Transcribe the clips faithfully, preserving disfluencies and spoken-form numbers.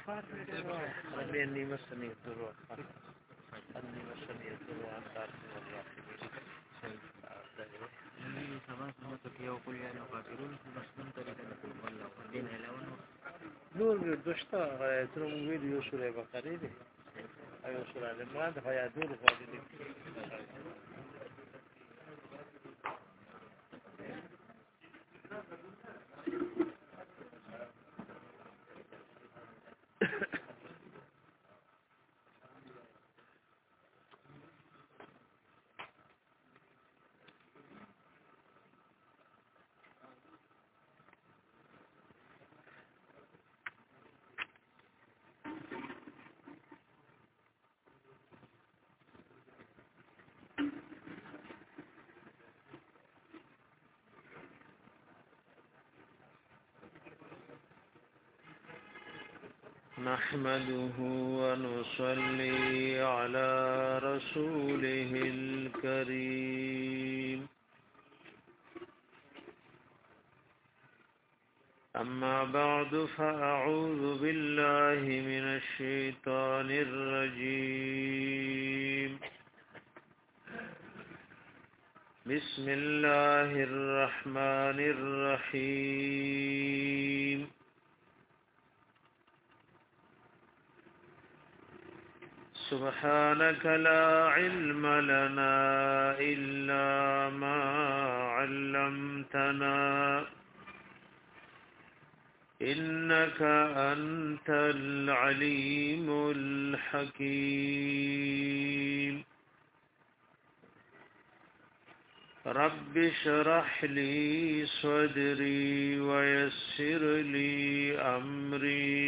ربيني مسني الضر أني مسني الضر وأنت أرحم الراحمين. نبی سبا سمت کې یو کول یا کافرون مسلمان طریقه نه کوي والله دین علاوه نور دوشتا تر موږ ویډیو سورې بقره دي ایو سورې عمران د حیا دور غوډې دي. نحمده ونصلي على رسوله الكريم. أما بعد فأعوذ بالله من الشيطان الرجيم. بسم الله الرحمن الرحيم. سبحانك لا علم لنا إلا ما علمتنا إنك أنت العليم الحكيم. رب اشرح لي صدري ويسر لي أمري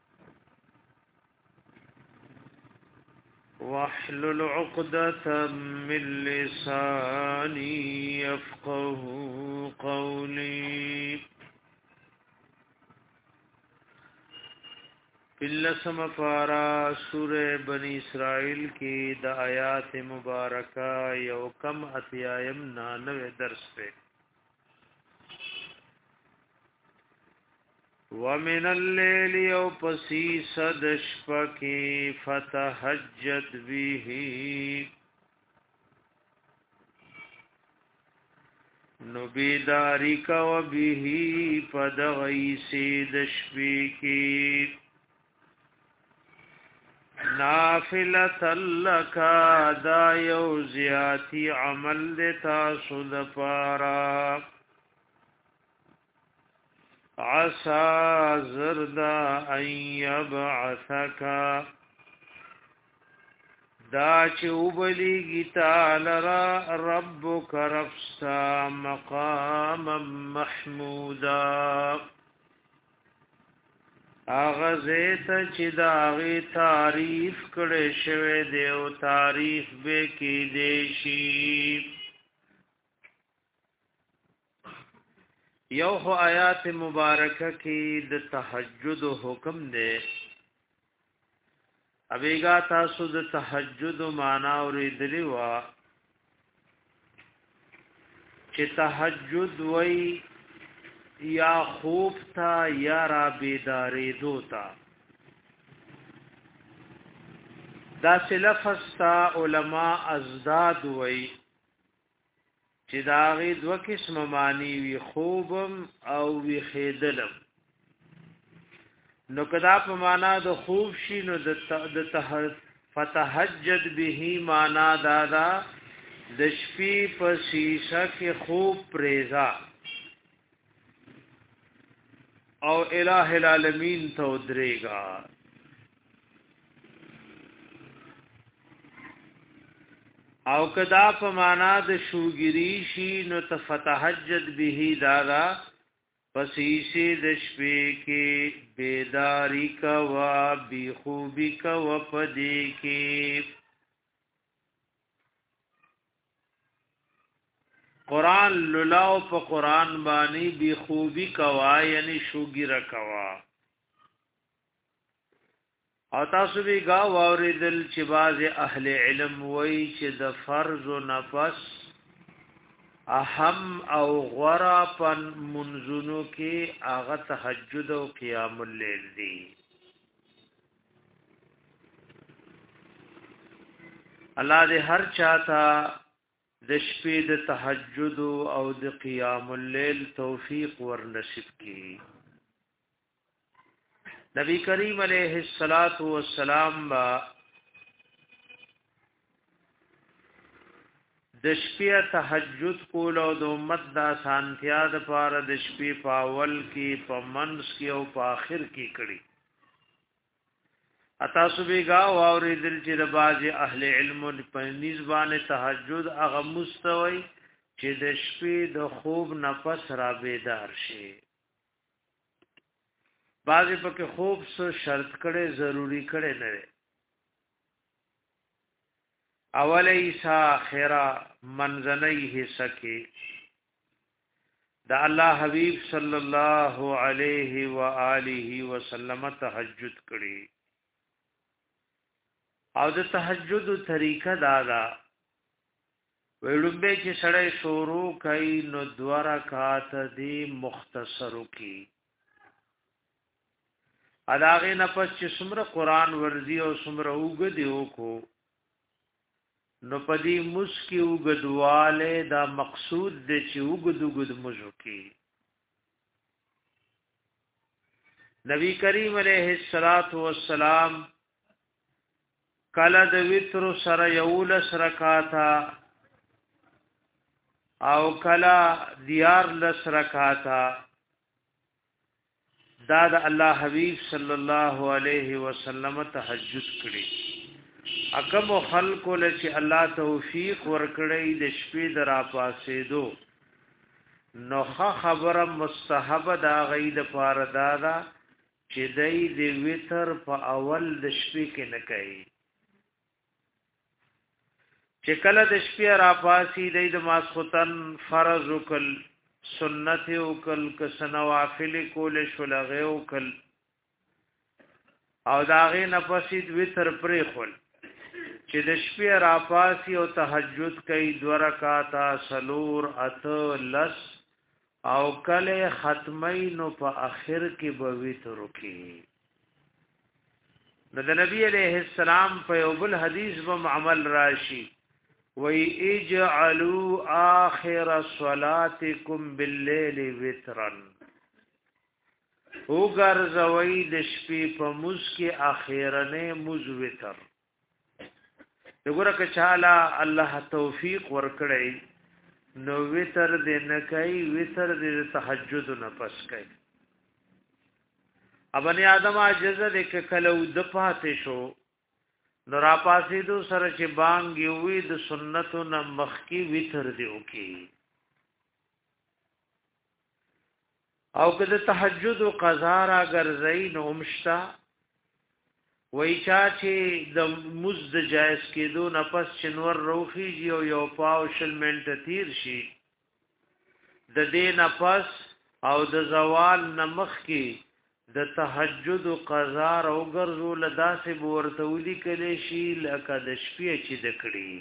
واحلل عقدة من لساني يفقه قولي. بلسم پارا سورہ بنی اسرائیل کی دا آیات مبارکہ یو کم اتیایم نانوے درس پہ. ومن الليل يو پسی صدش پکی فتحجد به نبیداری کا و به پدغی سیدش پکی نافلة لکا دا یو زیاتی عمل دیتا سود پارا عسى زردا ان يبعثك دا چوبلی گیتا لرا ربک رفسا مقاما محمودا اغزیت چی داغی تعریف کڑے شوے دیو تعریف بے کی دیشی. یو خو آیات مبارکه کی د تهجد حکم دے. ابیگا تاسو د تهجد معنا اوریدلی وا چې تهجد وای یا خوب تا یا را بیداری دوتا. دا لفظ تا علماء ازداد وای چې داغی دو قسم معنی وی خوبم او وی خیدلم. نو کدا په معنا د خوب شي نو د فتحجد به معنا دادا د شپې په شیشه کې خوب پریزا او الہ العالمین ته درېګا. او کدا په معنا د شوګری شي نو تفتحجد به دادا پسیسی د شپې کې بیداری کا وا بی خوبی کا و پدې کې قران لولاو په قران باندې بی خوبی کا وا یعنی شوګری رکوا. او تاسو به گا واوریدل چې باز اهل علم وای چې د فرض او نفس اهم او غرا پن منزونو کې هغه تهجد او قیام الليل دي. الله دې هر چاته د شپې د تهجد او د قیام الليل توفیق ورنصیب کړي. نبی کریم علیہ الصلات والسلام با د شپې تهجد کول او د امت د سانتیا د پاره د شپې پاول کې په منځ کې او په آخر کې کړي. اتا صبحګه واوریدل چې د باز اهل علم په نسبانه تهجد هغه مستوي چې د شپې د خوب نفس را بیدار شي. باز په کې خوب سو شرط کړي ضروری کړي نه اول ایسا خیرا منزنی حصہ کی دا اللہ حبیب صلی اللہ علیہ وآلہ وسلم تہجد کری او دا تہجد طریقہ دادا ویلنبے چی سڑے شروع کئی نو دوارا کات دی مختصرو کی اداغی نفس چی سمر قرآن ورزی او سمر اوگدیو کو نو پدی مسکی وګدواله دا مقصود د چې وګد وګد مزو کی. نبی کریم علیہ الصلات والسلام کله د وتر سره یولس رکعاتا او کله دیار لس رکعاتا دا د الله حبیب صلی الله علیه وسلم تهجد کړي. اکم خلق له چې الله توفیق ورکړي د شپې درا پاسې دو نو خبره مستحب دا غید فاردا دا چې دای د وتر په اول د شپې کې نه کوي. چې کله د شپې را پاسې دای د ماسختن فرض وکل سنت وکل ک سنوافل کول شلغه وکل او داغه نفسید وتر پرې خل چې د شپې را پاسي او تهجد کوي دو رکعاتا سلور ات لس او کله ختمین په اخر کې به وتر کوي. د نبی علیہ السلام په یو بل حدیث به عمل راشي وی اجعلوا آخر صلاتکم باللیل وترا او ګرځوي د شپې په مز کې اخیرنه مز وتر. وګوره که چاله الله توفیق ورکړي نو وتر دې نه کوي وتر دې تهجد نه پس کوي. ابن آدم عجز دې کله د پاتې شو نو را پاسې دو سره چې بانګ وي د سنتو نه مخکي وتر دې وکي. او که د تهجد قضا را ګرځي نو مشتا وای چا چې د مزد جائز کېدو نه پس چنور روخیږي او یو پاو شل منټه تیر شي د دې نه پس او د زوال نمخ کې د تهجد قضا او ګرځو لداسې ورته ودی کلی شي لکه د شپې چې د کړي.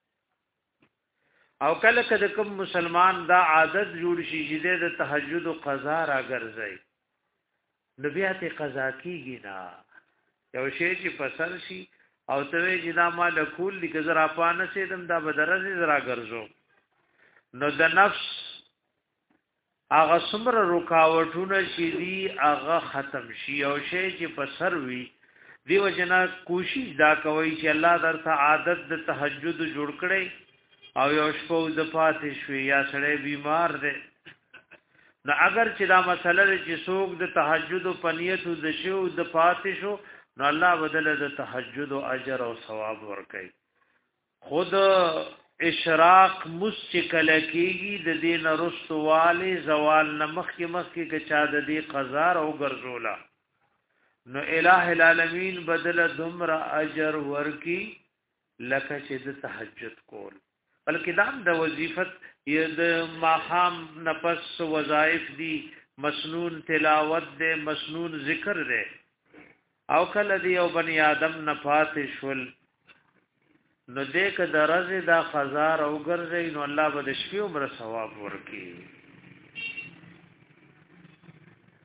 او کله کله کوم مسلمان دا عادت جوړ شي چې د تهجد قضا را ګرځي نو بیا ته قضا کیږي نه یو شی چې فسر شي او ته چې دا مال کول دي که زرا پانه سي دم دا بدرځي زرا ګرځو نو د نفس هغه څومره رکاوټونه شي دي هغه ختم شي. او شی چې فسر وي دیو جنا کوشش دا کوي چې الله درته عادت د تهجد جوړ کړي او یو شپه د پاتې شوي یا سړی بیمار دی نو اگر چې دا مسله چې څوک د تهجد په نیت د شو د پاتې شو نو الله بدل د تهجد او اجر او ثواب ورکړي. خود اشراق مسکل کیږي د دین رستواله زوال نمخ کې مخ کې چا د دې قضا او ګرځولا نو الٰه العالمین بدل دمر اجر ورکی لکه چې د تهجد کول. بلکې دا د وظیفت یا د ماخام نفس وظایف دی مسنون تلاوت دے مسنون ذکر دے او کله دی او بنی آدم نفات شول نو دیک درز دا خزار او ګرځي نو الله به د شپې عمر ثواب ورکي.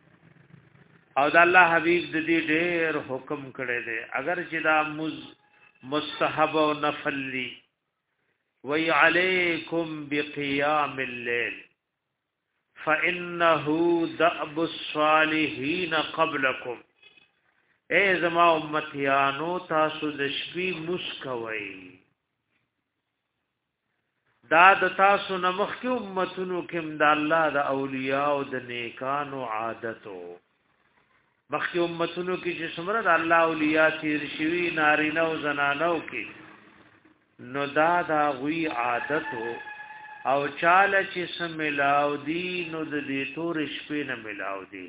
او د الله حبیب د دې ډېر حکم کړی دی اگر چې دا مز مستحب او نفل لی وی علیکم بقیام الليل فانه دأب الصالحین قبلکم اے زما امتیانو تاسو د شپې مسکوي دا د تاسو نمخ کې امتونو کې د الله د اولیاء او د نیکانو عادتو مخکې امتونو کې چې څومره د الله اولیاء تیر شوي نارینه او زنانو کې نو دا دا غوی عادتو او چاله چې سم ملاو دي نو د دې تور شپې نه ملاو دي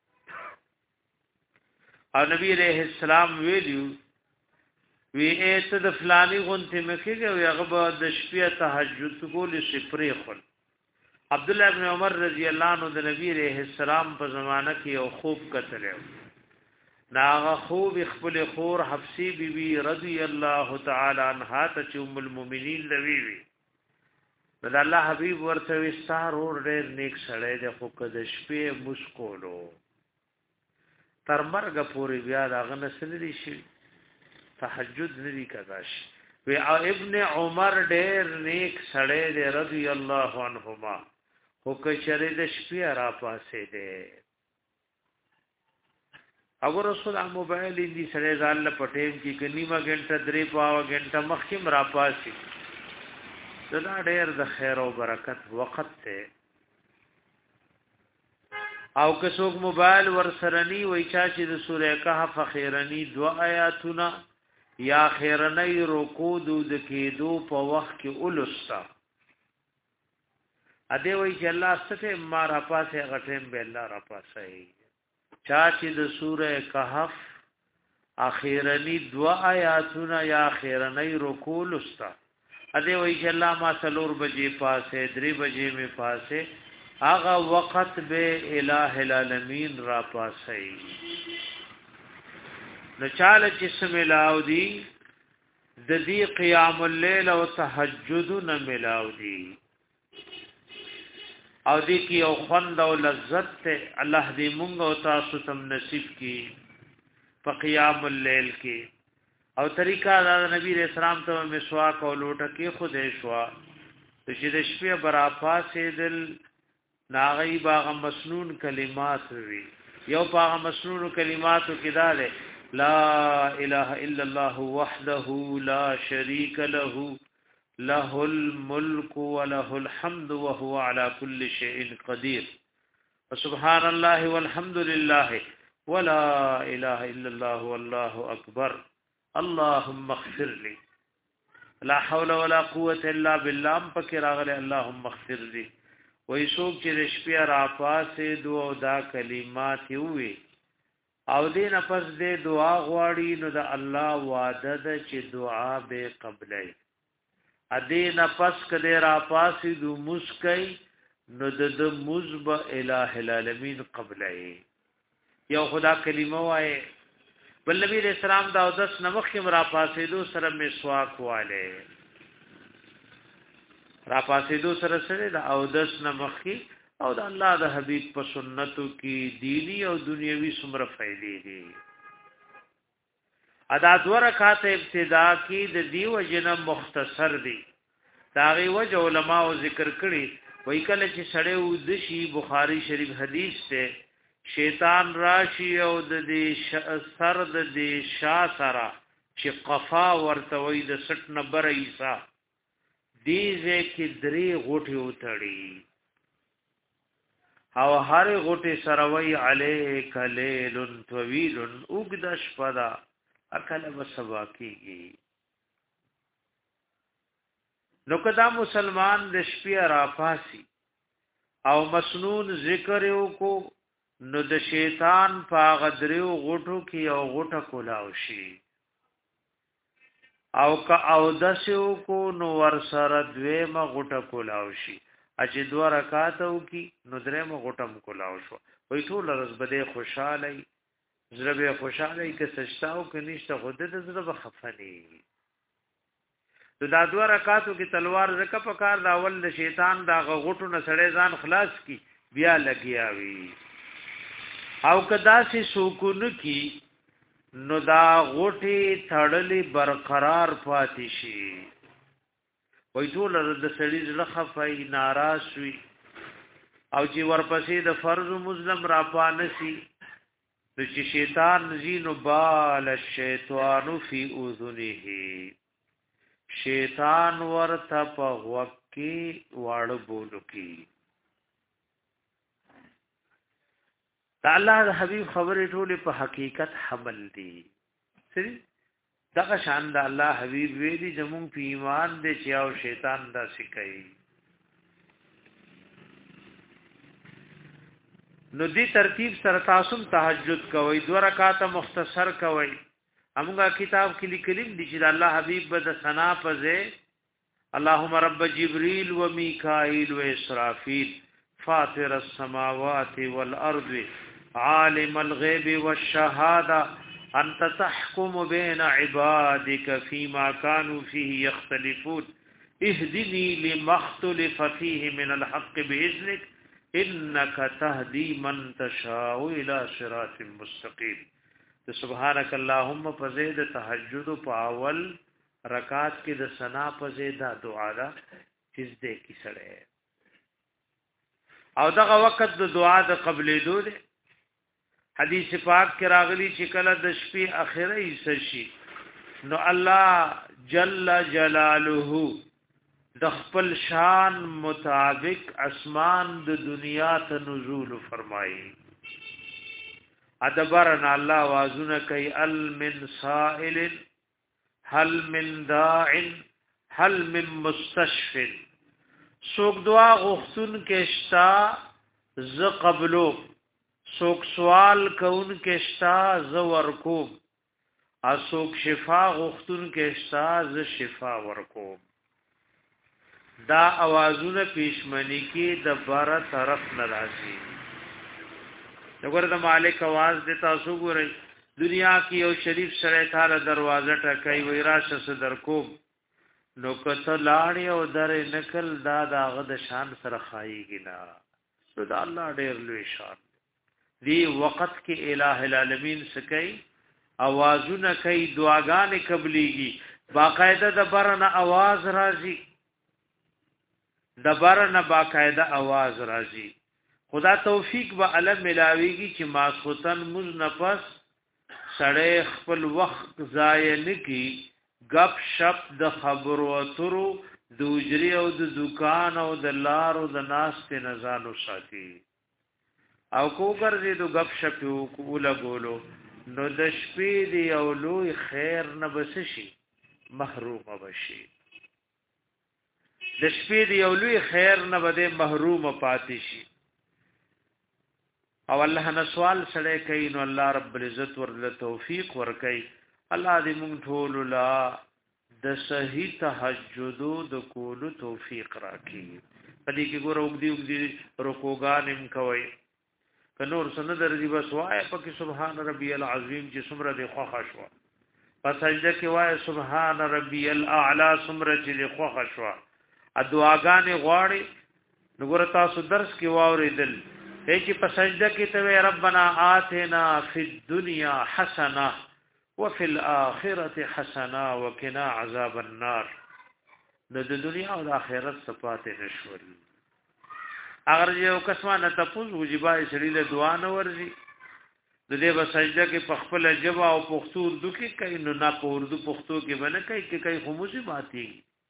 او نبی علیہ السلام ویلو وی ایت د فلانی غونته مکیږي او هغه د شپې تهجد کول سپری خل عبد الله ابن عمر رضی الله عنه د نبی علیہ السلام په زمانہ کې یو خوب کتلو ناغه خوب خپل خور حفصی بی بی رضی الله تعالی عنها ته ام المؤمنین لوی وی د الله حبیب ورته وستار اور ډېر نیک سړی د خو کده شپې مسکولو تر مرګ پورې بیا دا غنه سللی شي تهجد ندی کداش وی ابن عمر ډېر نیک سړی دی رضی الله عنهما خو کچره د شپې را پاسې دی اگر رسول الله موبایل دی سړی ځان له پټیم کې کنيما غنټه درې پاو غنټه مخکې را پاسې دا ډېر د خیر او برکت وخت ته او که څوک موبایل ورسرنی وای چا چې د سوره کهف اخیرنی دو آیاتونه یا اخیرنی رکوع د کېدو په وخت کې اولستا ا دې وای چې الله ستې ما را پاسه غټم به الله را پاسه چا چې د سوره کهف اخیرنی دو آیاتونه یا اخیرنی رکوع اولستا ا دې وای چې الله ما سلور بجې پاسه درې بجې می پاسه آغا وقت به الہ العالمین را پاسی نچال جسم ملاو دی د دې قیام الليل او تهجد نه ملاو دی او دې کې او خوند او لذت ته الله دې مونږ او تاسو تم نصیب کړي په قیام الليل کې او طریقہ د نبی رسول الله ته مسواک او لوټه کې خوده شوا چې د شپې برا پاسې دل ناغی باغ مسنون کلمات وی یو باغ مسنون کلماتو کې دا لا اله الا الله وحده لا شريك له له الملك وله الحمد وهو على كل شيء قدير سبحان الله والحمد لله ولا اله الا الله والله اكبر اللهم اغفر لي لا حول ولا قوه الا بالله پکې راغله اللهم اغفر لي وای څوک چې شپې را پاسې دوه دا کلمات وي او دې نفس دې دعا غواړي نو د الله وعده ده چې دعا به قبلای ا دې نفس کده را پاسې دو مسکای نو د مزب الہ العالمین قبلای یو خدا کلمه وای بل نبی رسول الله دا دس نمخ را پاسې دو سره مسواک واله را پاسې دو سره سره د او دس نمخي او د الله د حبيب په سنتو کې دینی او دنیوي څومره فائدې دي ادا دو رکعات ابتدا کې د دیو جن مختصر دي داغي وجه علماء ذکر کړي وای کله چې سړی ودشي بخاری شریف حدیث ته شیطان راشي او د دې سر د دې شا سره چې قفا ورته وای د سټ نمبر ایسا دیزه کې درې غوټي وتړي او هر غوټي سروي عليك ليل طويل اوګد شپدا اکل وسوا کیږي نو کدا مسلمان د شپې را پاسي او مسنون ذکر یو کو نو د شیطان په غدریو غوټو کې او غوټه کولاو شي او که او دسو کو نو ور سره دویمه غټه کولاو شي اچې دوه رکعاتو کی نو درېمه غټم کولاو شو وای ټول ورځ بده خوشاله زړه به خوشاله کې سجداو کې نشته خود د زړه بخفنی نو دا دوه رکعاتو کې تلوار زکه په کار دا اول د شیطان دا غټو نه سړی ځان خلاص کی بیا لګیاوي او کدا سي سکون کی نو دا غوټي تړلې برقرار پاتې شي وای ټول د سړي زړه خفای ناراض وي او چې ورپسې د فرض مسلم را پانسي نو چې شیطان زینو بال الشیطان فی اذنه شیطان ورته په وکی واړو بولو کی تعالی حبیب خبرې ټولې په حقیقت حمل دي سری دغه شان د الله حبیب ویلي زمون په ایمان دې چې او شیطان دا سکي نو دی ترتیب سره تاسو تهجد کوئ دو رکعات مختصر کوئ همغه کتاب کې لیکلي دي چې الله حبیب بد ثنا پزه اللهم رب جبريل وميكائيل واسرافيل فاطر السماوات والارض عالم الغيب والشهاده انت تحكم بين عبادك فيما كانوا فيه يختلفون اهدني لما اختلف فيه من الحق باذنك انك تهدي من تشاء الى صراط مستقيم سبحانك اللهم فزيد تهجد پاول رکعات کې د ثنا فزيدا دعا دا چیز دې کی سره او دغه وخت د دعا د قبلې دوه حدیث پاک کې راغلی چې کله د شپې اخره یې شي نو الله جل جلاله د خپل شان مطابق اسمان د دنیا ته نزول فرمایي ادبرنا الله وازونه کوي ال من سائل هل من داع هل من مستشفع سوک دعا غختون کشتا ز قبلو سوک سوال کون کشتا ز ورکوم اسوک شفا غختون کشتا ز شفا ورکوم دا اوازونه پیشمنی کې د بار طرف ناراضي وګوره د مالک आवाज د تاسو ګورئ دنیا کې یو شریف سره تعالی دروازه ټکای وای راشه صدر کو نو کته لاړې او درې نکل دا داغه د شان سره خایيږي نه نو دا الله ډېر لوی شان دی وخت کې الٰه العالمین سکي اوازونه کوي دعاګانې قبليږي باقاعده د برنه आवाज راځي د برنه باقاعده आवाज راځي خدا توفیق به علم ملاويږي چې ماسختن مز نفس سړی خپل وخت ضایع نکي غپ شپ د خبرو اترو د اجري او د دکان او د لار او د ناس ته نزانو ساتي او کو ګرځي د غپ شپ او لګولو نو د شپې دی او لوی خیر نه بس شي محروم بشي د شپې دی او لوی خیر نه بده محروم پاتې شي او الله نه سوال سره کوي نو الله رب العزت ورله توفیق ورکي الله دې مونږ ټول لا د صحیح تهجد د کولو توفیق راکړي پدې کې ګور وګدي وګدي رکوګانم کوي کنور سند درځي بس وای پکې سبحان ربي العظیم چې سمره دې خوښ شو پس سجده کې وای سبحان ربي الاعلى سمره چې خوښ شو ا دعاګانې غواړي وګور تاسو درس کې واورېدل چې په سجده کې ته ربنا آتنا فی الدنيا حسنه وفي الاخره حسنه وقنا عذاب النار د دنیا او د آخرت صفات نشوري اگر یو کسمانه تاسو وجبای سړي له دعا نه ورزي د دې په سجده کې په خپل جواب او پښتو اردو کې کوي نو نه په اردو پښتو کې باندې کوي کې کوي خموسي باتي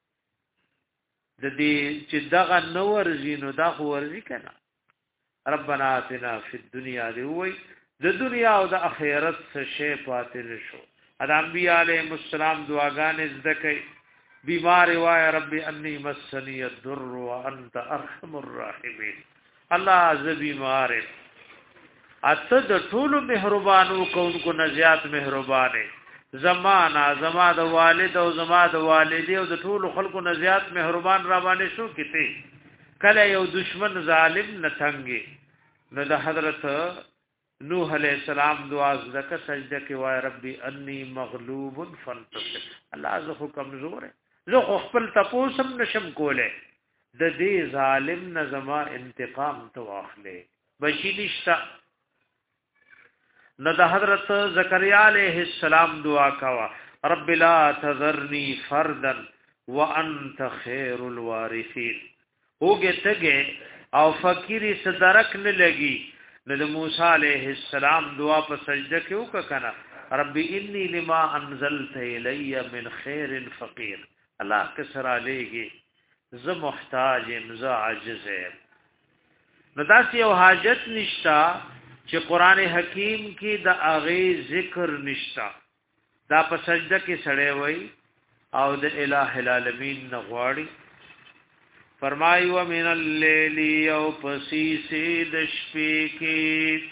د دې چې دغه نو ورزي نو دا خو ورزي کنه ربنا آتنا فی الدنيا دی وای د دنیا او د آخرت څخه شی پاتې نشو د انبیاء علیهم السلام دعاګانې ذکر بیمار وای رب انی مسنی الضر وانت ارحم الراحمین الله ز بیمار اته د ټول مهربانو کوونکو نه زیات مهربانه زمانہ زما د والد او زما د والدې او د ټول خلکو نه زیات مهربان را باندې شو کته کله یو دشمن ظالم نه څنګه نو د حضرت نوح علیہ السلام دعا زکه سجده کې وای ربي انی مغلوب فانتصر الله زه خو کمزور زه خپل تپوسم نشم کوله د دې ظالم نظم انتقام تو اخلي بشی نشتا نو د حضرت زکریا علیہ السلام دعا کوا رب لا تذرنی فردا وانت خیر الوارثین اوګه تګه او فقیری صدرک نه لګي نو د موسی علیہ السلام دعا په سجده کې وکړه رب انی لما انزلت الی من خیر فقیر الله کسر علیږي ز محتاج ز عاجز نو داسې یو حاجت نشتا چې قران حکیم کې د اغه ذکر نشتا دا په سجده کې سړی وای او د الٰه العالمین نغواړي فرمای و من الليل او پسیس د شپې کې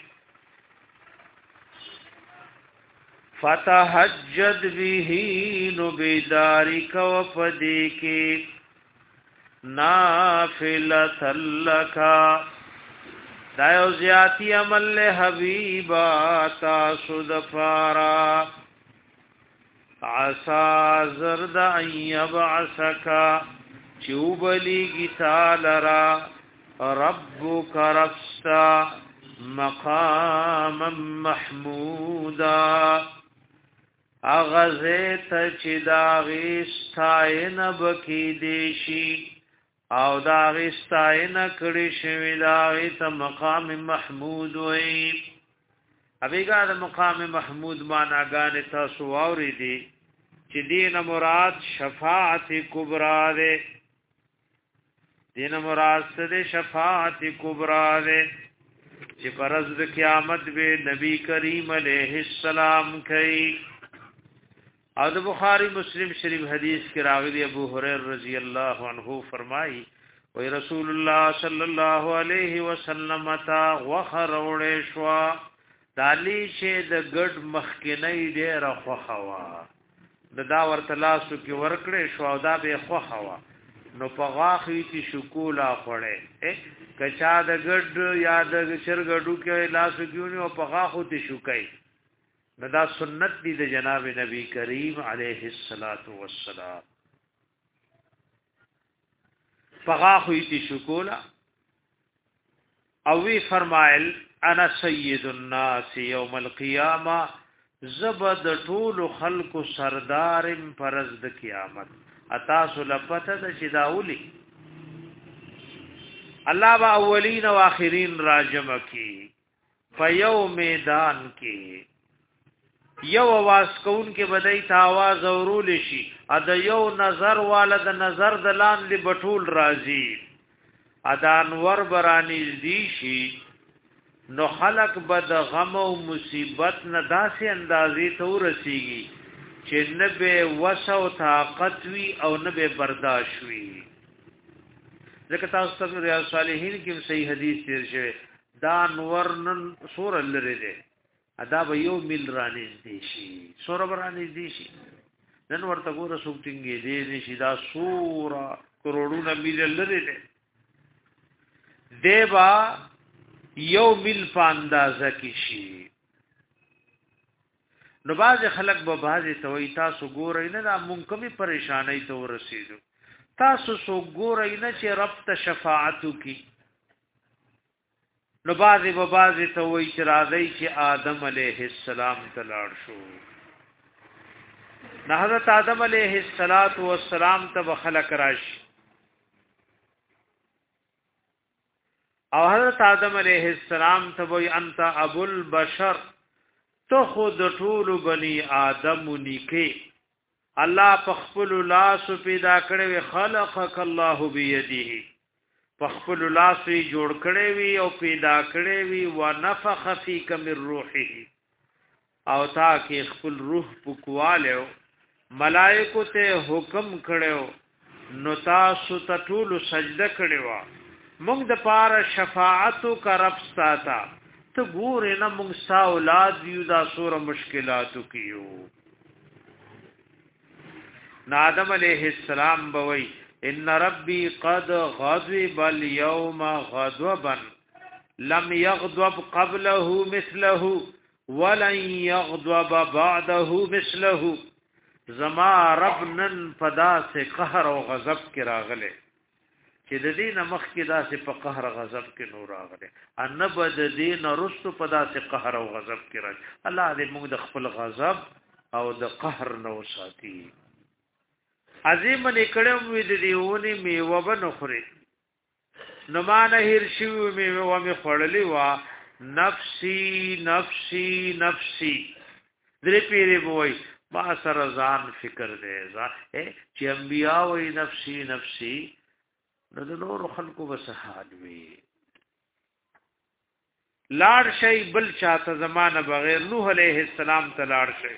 فتحجد به نو بیداریک و پدې کې نافلۃ لکا دایو زیاتی عمل حبیبا تاسو د فارا عسى زرد ان يبعثك چوبلی گیتا لرا ربک رفستا مقاما محمودا اغزیت چی داغیستائن بکی دیشی او داغیستائن کڑی شوی داغیت مقام محمود وی ابیگا دا مقام محمود معناگان تاسو آوری دی چی دین مراد شفاعت کبرا دے دین مراد سے شفاعت کبرا دے چې پرز د قیامت به نبی کریم علیہ السلام کئی او د بخاری مسلم شریف حدیث کې راغلی ابو هريره رضی الله عنه فرمایي وی رسول الله صلی الله علیه وسلم تا وخر وړې شو دالی شه د ګډ مخکینی ډېر خوخوا د دا ورته لاسو کې ورکړې شو او دا به خوخوا نو په غاخې تی شکولا خوړې کچا د ګډ یا د چرګډو کې لاسو کېونی او په غاخو تی شوکای نو دا سنت دی د جناب نبی کریم علیه الصلاۃ والسلام په غاخو تی شکولا او وی فرمایل انا سید الناس یوم القیامه زبد طول خلق سردارم پرز د قیامت اتاسو لپته د شداولی الله با اولین و آخرین راجم کی فیو میدان کی یو आवाज کون کې بدای تا आवाज اورول شي ا د یو نظر والا د نظر د لاندې بټول راځي ا د انور برانی دی شي نو خلق بد غم او مصیبت نه داسې اندازې ته ورسیږي چې نه به وسو طاقت وی او نه به برداشت وی ځکه تاسو ته ریاض صالحین کې صحیح حدیث تیر شوی دا انور نن سور لري دی ادا به یو مل رانیز دی شي سور برانیز دی شي نن ورته ګوره سوټینګ دی نشي دا سورا کروڑونه مل لري دی دیبا یو مل پاندازه کی شي نو باز خلق به باز توي تاسو ګورئ نه دا مونږ کومي پریشانای ته ورسېدو تاسو سو ګورئ نه چې رب ته شفاعت کی نو باز به باز توي چې راځي چې آدم علیه السلام تلاړ شو نه حضرت آدم علیه السلام ته خلق راشي او حضرت آدم علیہ السلام ته وی انت ابو البشر تو خود ټول بنی آدم نیکه الله پخپل لاس پیدا کړي خلقک الله بيدیه پخپل لاس وی جوړ کړي وی او پیدا کړي وی ونفخ فیک من روحه او تا کې خپل روح پکواله ملائکه ته حکم کړو نو تاسو ته ټول سجده کړي مونږ د پاره شفاعتو کا رب ساته ته ګورې نه مونږ ستا اولاد یو دا سوره مشکلاتو کیو آدم علیہ السلام بوي ان ربي قد غضب اليوم غضبا لم يغضب قبله مثله ولن يغضب بعده مثله زما رب نن پدا سے قهر او غضب کی راغله چې د دې نمخ کې داسې په قهر غضب کې نور راغله ان بد دې نرست په داسې قهر او غضب کې راځي الله دې موږ د خپل غضب او د قهر نو ساتي عظیم نکړم وې د دیونی میوه بنخري نو ما نه هیر شو میوه مې خړلې وا نفسي نفسي نفسي درې پیری وای ما سره ځان فکر دې ځا چې انبیا وې نفسي نفسي نو د نور خلقو وسحال وی لاړ شي بل چاته زمانه بغیر نوح علیہ السلام ته لاړ شي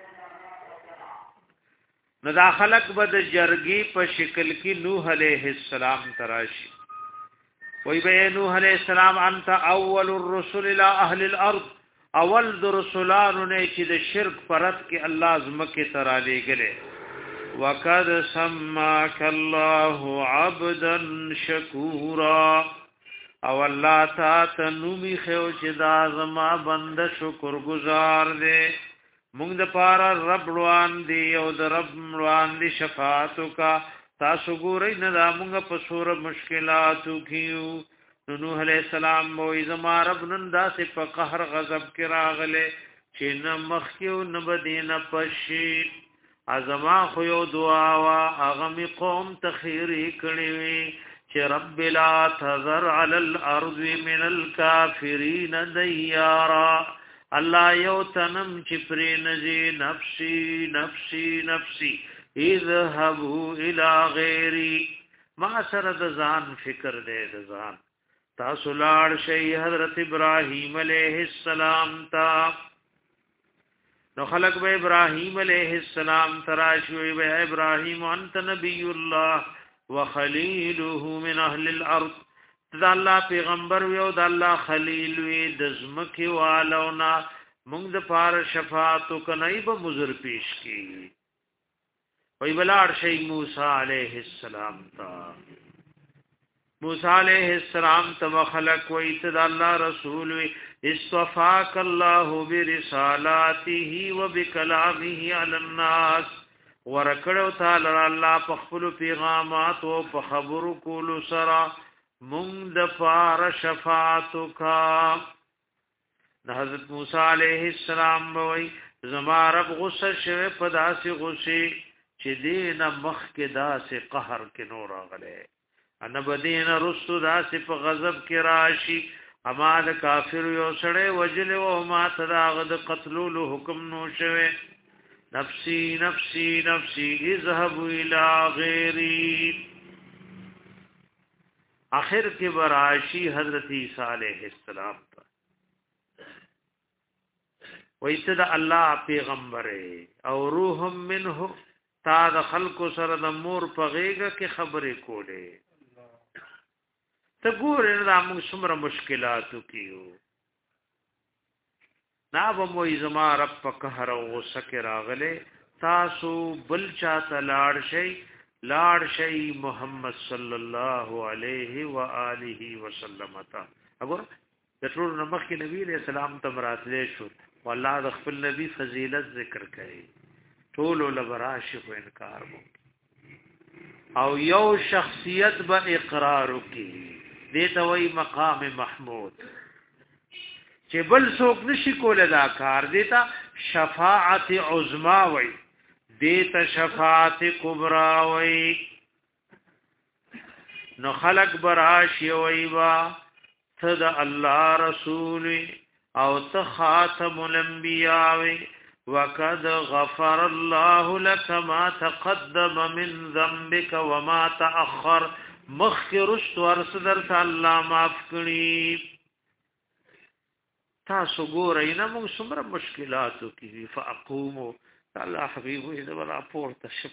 نو دا خلق بد جرګي په شکل کې نوح علیہ السلام تراشي وی به نوح علیہ السلام انت اول الرسل الى اهل الارض اول د رسولانو نه چې د شرک پرد کې الله زمکه ترا لګلې وقد سماك الله عبدا شكورا او الله تا تنومی خو چې دا زما بند شکر گزار دے مونږ د پارا رب روان دی او د رب روان دی شفاعتو کا تاسو ګورئ نه دا مونږ په سور مشکلاتو کیو نوح علیہ السلام وې زما رب نن داسې په قهر غضب کې راغله چې نه مخکیو نه بدینه پشي ازما خو یو دعا وا اغمی قوم تخیری کړي وي چې رب لا تذر علی الارض من الكافرین دیارا الله یو تنم چې پرې نزي نفسي نفسي نفسي اذهبوا الى غیری ما سره د ځان فکر دې د ځان تاسو لاړ شي حضرت ابراهیم علیہ السلام تا نو خلق به ابراهیم علیہ السلام تراشوی به ابراهیم انت نبی الله وخلیله من اهل الارض دا الله پیغمبر وی او دا الله خلیل وی د زمکه والونا موږ د پار شفاعت کنای به مزر پیش کی وی بلار شی موسی علیہ السلام تا موسی علیہ السلام تم خلق وی ته دا الله رسول وی اصطفاك الله برسالاته وبكلامه على الناس ورکړو تعالی الله په خپل پیغامات او په خبرو کولو سره مونږ د فار شفاعت کا حضرت موسی علیہ السلام وی زما رب غصه شوه په داسې غصه چې دین مخ کې داسې قهر کې نور غلې ان بدین رسو داسې په غضب کې راشي اما د کافر یو سړی وجل او ما تداغ د قتلولو حکم نو شوه نفسی نفسی نفسی اذهب الى غیری آخر کې براشی حضرت عیسی علیہ السلام وایته د الله پیغمبر او روح منه تا د خلق سره د مور په غیګه کې خبرې کولې ته ګورې دا موږ څومره مشکلاتو کیو نا به مو زما رب په قهر او غصه کې راغله تاسو بل چاته لاړ شي لاړ شي محمد صلی الله علیه و آله وسلم تا وګور د ټول نمخ کې نبی علیہ السلام ته راتلې شو والله د خپل نبی فضیلت ذکر کړي ټول لبراش کو انکار وو او یو شخصیت به اقرار وکي دته وای مقام محمود چې بل څوک نشي کوله دا کار دیتا شفاعت عظما وای دیتا شفاعت کبرا وای نو خلق براشی وای وا ثد الله رسول او ته خاتم الانبیاء وقد غفر الله لك ما تقدم من ذنبك وما تأخر مخرست ورصدر الله معاف کړي تاسو ګورئ نه موږ څومره مشکلاتو کې فاقوم الله حبيب دې ولا پورته شپ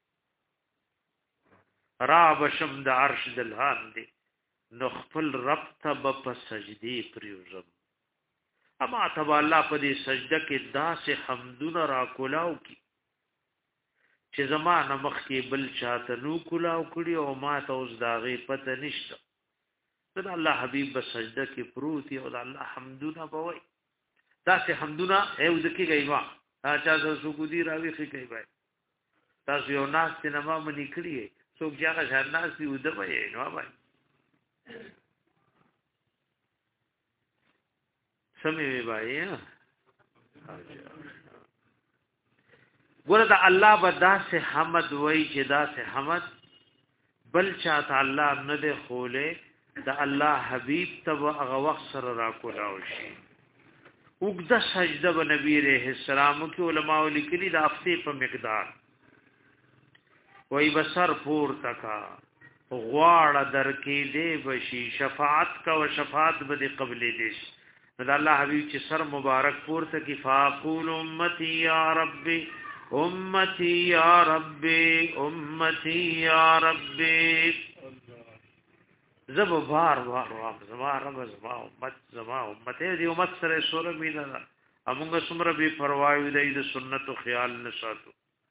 را بشم د عرش دلان دي نو خپل رب ته په سجدي پریوزم اما تبا الله په دې سجده کې داسې حمدونه را کولاو کی چې زمانه مخ کې بل چاته نو کولاو کړي او ما ته اوس داغه پته نشته دا الله حبيب په سجده کې پروت او دا الله حمدونه بوي داسې حمدونه ایو ځکه گئی ما چا زو کو دی راوي خې کوي بای تاسو یو ناس ته نما منی کړی څوک چې هغه شرناس دی وده به یې نو وای سمې وی بای ګوره د الله به داسې حمد وای چې داسې حمد بل چاته الله نه دی خوله د الله حبیب ته هغه وخت سره را کولاو شي وګدا سجده به نبی رحم السلام کې علماء لیکلي د هفته په مقدار وای بسر پور تکا غواړه درکې دی بشي شفاعت کا او شفاعت به قبل دې د الله حبیب چې سر مبارک پور تکي فاقول امتی یا ربي امتی یا ربي امتی یا ربي زب بار بار رب زما رب زما امت زما امت دې امت سره سره مینا امغه سمره به پروايي د سنت او خیال نشاتو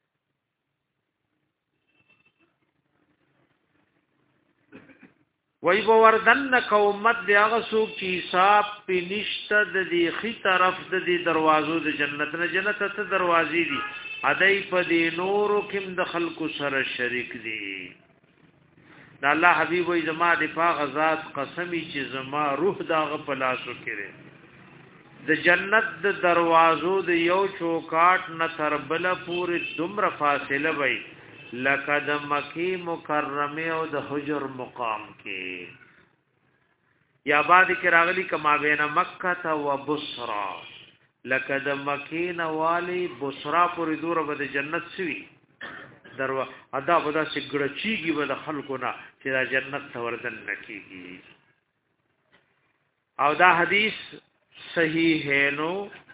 وای په وردن قومت دی هغه څوک چې حساب په نشته د دې خي طرف د دې دروازو د جنت نه جنت ته دروازې دي ادای په دې نورو کې د خلکو سره شریک دي دا الله حبیب وای زما د پاغ ذات قسمی چې زما روح داغه په لاسو کړي د جنت د دروازو د یو چوکاټ نه تر بل پورې دومره فاصله وای لکه د مکی مکرمه او د حجر مقام کې یا بعد کې راغلی کما بین مکه ته و بصرا لکه د مکی نه والی بصرا پورې دور به د جنت سوي دروا ادا بدا سګړچیږي به د خلکو نه چې دا جنت ته وردن نکېږي او دا حدیث صحیح ہے نو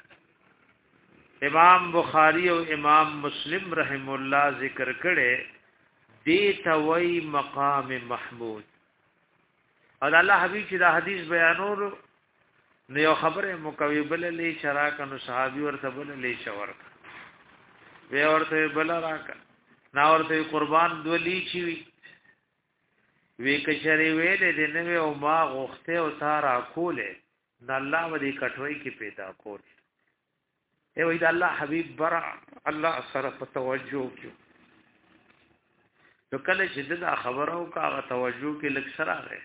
امام بخاری او امام مسلم رحم الله ذکر کړي دی توي مقام محمود او الله حبیب چې دا حدیث بیانول نو یو خبره مکوبل لی شراک نو صحابي ورته بل لی شور وی ورته بل راک نا ورته قربان دولی چی وی وی کچری ویلې د نو او ما غوخته او تارا کوله د الله ودی کټوي کې پیدا کول ای وای د الله حبیب برا الله سره په توجه کیو نو کله چې دا خبره او کا توجه کې لک سره راغی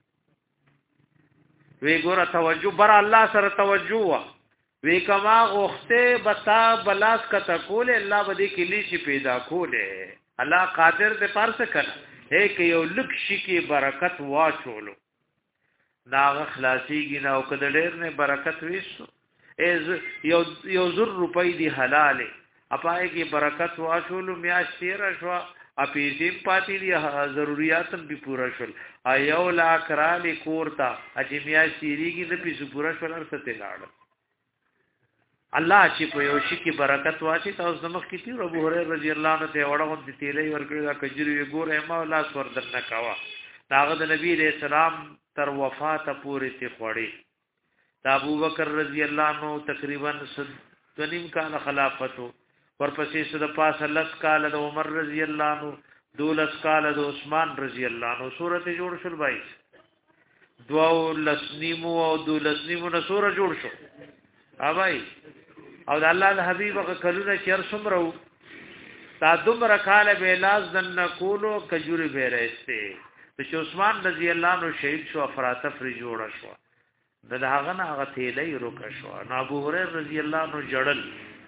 وی ګوره توجه برا الله سره توجه وا وی کما غوخته بتا بلاس کته کول الله ودی کې لیشي پیدا کوله الله قادر دې پارس کړه اے کې یو لک شي کې برکت واچولو ناغ خلاصيږي نو کده ډېر نه برکت وېسو از یو یو زر روپۍ دی حلاله اپای کی برکت واصول میاش تیر شو اپی دې پاتې دی ضرورتم به پورا شول ایو لا کرالی کورتا اجی میاش تیریږي د پیسو پورا شول ارته لاړ الله چې په یو شي کې برکت واچي تاسو زمخ کې تیر ابو هريره رضی الله عنه ته وړو د تیلې ورکړي دا کجري ګوره ما الله سور درنه کاوه داغه د نبی رسول سلام تر وفات پورې تی خوړی دا ابو بکر رضی الله عنه تقریبا سنیم کال خلافتو ورپسې سره پاس لس کال د عمر رضی الله عنه دولس کال د عثمان رضی الله عنه سورته جوړ شول بای دو لسنیمو او دولسنیمو نه سوره جوړ شو اوبای او د الله د حبیب هغه کلونه چیر سمرو تا دومره کال به لاس دن کولو کجوري به راسته چې عثمان رضی الله عنه شهید شو افراتفری جوړ شو د هغه نه هغه تیلې روکه شو نو ابو هريره رضی الله عنه جړل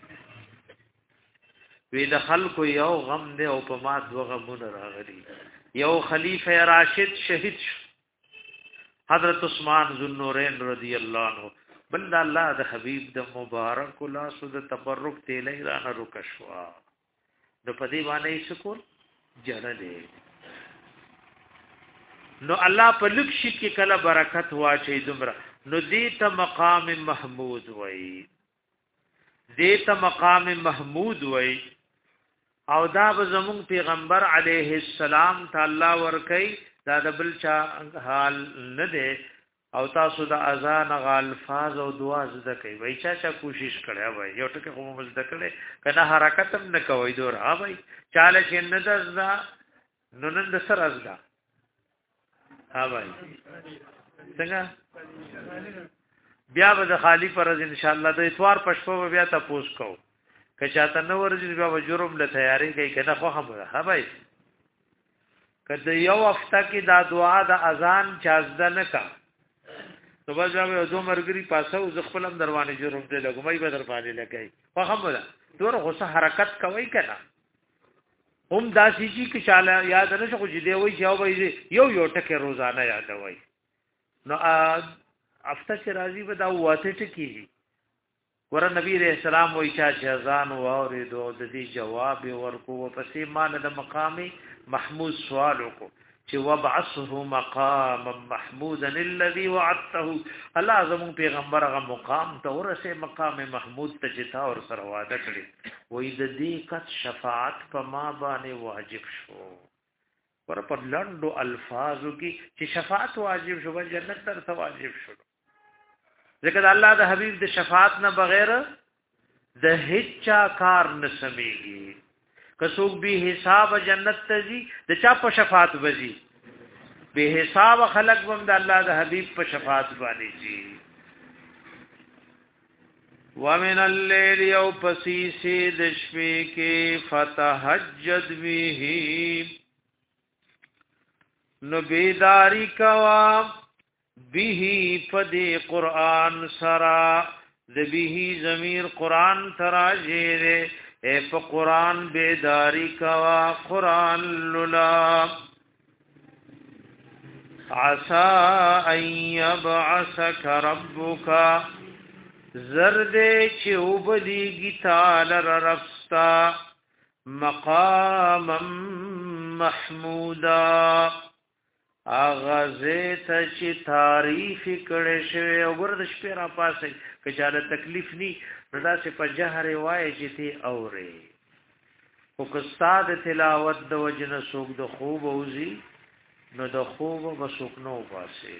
وی د خلکو یو غم دی او په ما دوه غمونه راغلي یو خلیفہ راشد شهید شو حضرت عثمان ذوالنورین رضی الله عنه بل الله د حبیب د مبارک لاسو د تبرک تیلې را نه روکه شو د پدی باندې شکر جړلې نو الله په لکشي کې کله برکت واچي دمره نو دیتا مقام محمود وای دیتا مقام محمود وای او دا به زمون پیغمبر علیه السلام تعالی ورکی دا د بل چا حال نه دی او تاسو د اذان غ الفاظ او دعا زده کوي وای چا چا کوشش کړی وای یو ټکه کوم مزده کړي کنه حرکت هم نه کوي دور ها وای چاله چې نه دزدا نو نن د سر ازدا ها وای څنګه بیا به د خالی فرض ان شاء الله د اتوار پښپو بیا تاسو کو که چاته نو ورځي بیا جرم له تیاری کوي کنه خو هم ها بھائی کله یو هفته کې دا دعا د اذان چازده نه کا نو بس یو دو مرګري پاسو ز خپلم دروانه جوړم دې لګمای به در باندې لګای په خبره دور غوسه حرکت کوي کنه هم داسې چې کې چاله یاد نه شو چې دی وای چې او یو یو ټکه روزانه یاد وای نو افته چې راځي به دا واته ټکی ور نبی رسول الله وای چې اذان او اورېدو د دې جواب ورکو او پسې مان د مقام محمود سوال وکړو چې وبعثه مقاما محمودا الذي وعدته الله زمون پیغمبر هغه مقام ته ورسه مقام محمود ته چې تا ور سره وعده کړی وې د دې کټ شفاعت په ما باندې واجب شو پر په لندو الفاظو کې چې شفاعت واجب شو بل جنت ته واجب شو ځکه الله د حبيب د شفاعت نه بغیر د هیڅ کار نه سمېږي کڅوګ به حساب جنت ته زی د چا په شفاعت وځي به حساب خلق هم د الله د حبيب په شفاعت باندې زی ومن الليل یو پسیس د شپې کې فتهجد به نو بیداری کوا به پدې قران سرا د به ضمیر قران تراجه اے پا قرآن بیداری کوا قرآن للا عسا ان یبعثک ربکا زرد چوبدی گیتال رفستا مقاما محمودا آغازیت چی تعریف کڑشوی اگر دشپی را پاسی کچاله تکلیف نی ردا سے په جهر وای چې تی اوره او کستاد تلاوت د وجنه سوق د خوب اوزی نو د خوب وسوک نو پاسه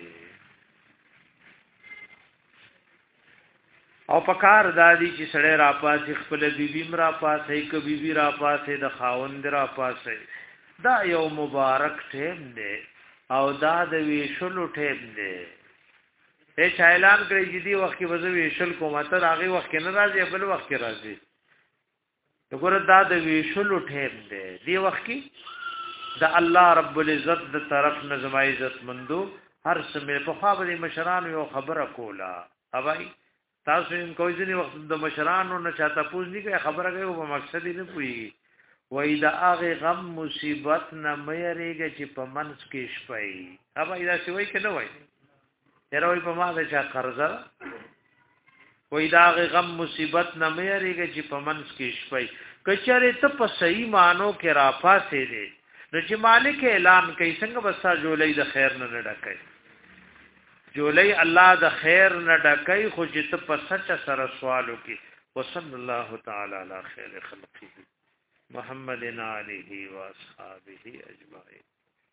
او پکار دادی چې سړی را پاسې خپل بیبي مرا پاسې ک بیبي را پاسې د خاوند را پاسې دا یو مبارک ټیم دی او دا د ویشلو ټیم دی اے اعلان کړی چې دی وخت کې وځو ویشل کومه تر هغه وخت کې نه راځي بل وخت کې راځي وګوره دا د ویشلو ټیم دی دی وخت کې د الله رب العزت د طرف نظم عزت مندو هر سمې په خبرې مشران یو خبره کولا اوبای تاسو هم کوئی ځنی وخت د مشرانو نه چاته پوز نه کوي خبره کوي په مقصد نه پوي وای دا هغه غم مصیبت نه مېریږي چې په منځ کې شپې اوبای دا څه وای کنه وای یروي په ما ده چې قرضه وای دا غم مصیبت نه مېریږي چې په منځ کې شپې کچره ته په صحیح مانو کې را پاسې دي نو چې مالک اعلان کوي څنګه بسا جولای د خیر نه ډکای جولای الله د خیر نه ډکای خو چې ته په سچ سره سوالو کې وصلی الله تعالی علی خیر خلقه محمد علیه و اصحابہ اجمعین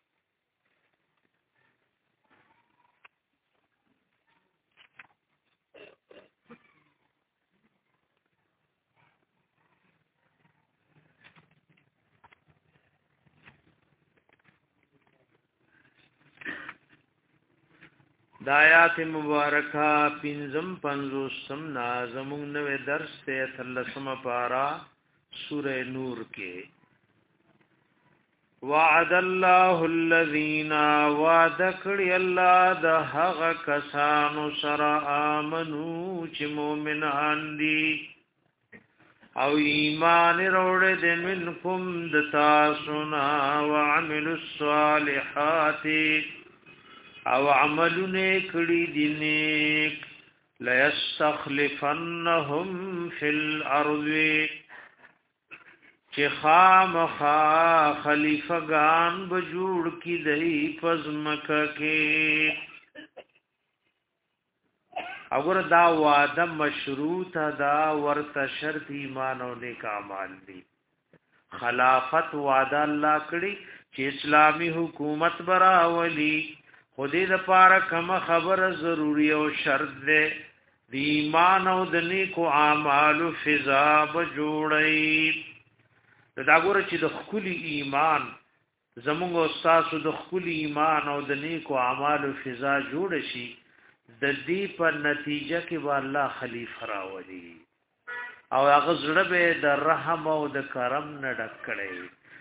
د آیات مبارکه پنځم پنځوسم نازمون نوې درس ته تلسمه پارا سوره نور کې وعد الله الذين وعدكړي الله د هغه کسانو سره امنو چې مؤمنان دي او ایمان وروړي د منکم د تاسو نه وعملوا الصالحات او عملونه کړي دي نیک لا یستخلفنهم فی الارض چې خامخا خلیفګان بجوړ کی دی پزمکه کې اور دا وعده مشروط دا ورته شرط ایمان او نیک اعمال دي خلافت وعده الله کړي چې اسلامی حکومت براولي خودی د پاره کوم خبره ضروری او شرط ده دی ایمان او د نیکو اعمال فضا بجوړی دا ګوره چې د خولي ایمان زموږ استاد د خولي ایمان او د نیکو اعمال فضا جوړ شي د دې په نتیجه کې به الله خلیفہ راوړي او هغه زړه به د رحم او د کرم نه ډک کړي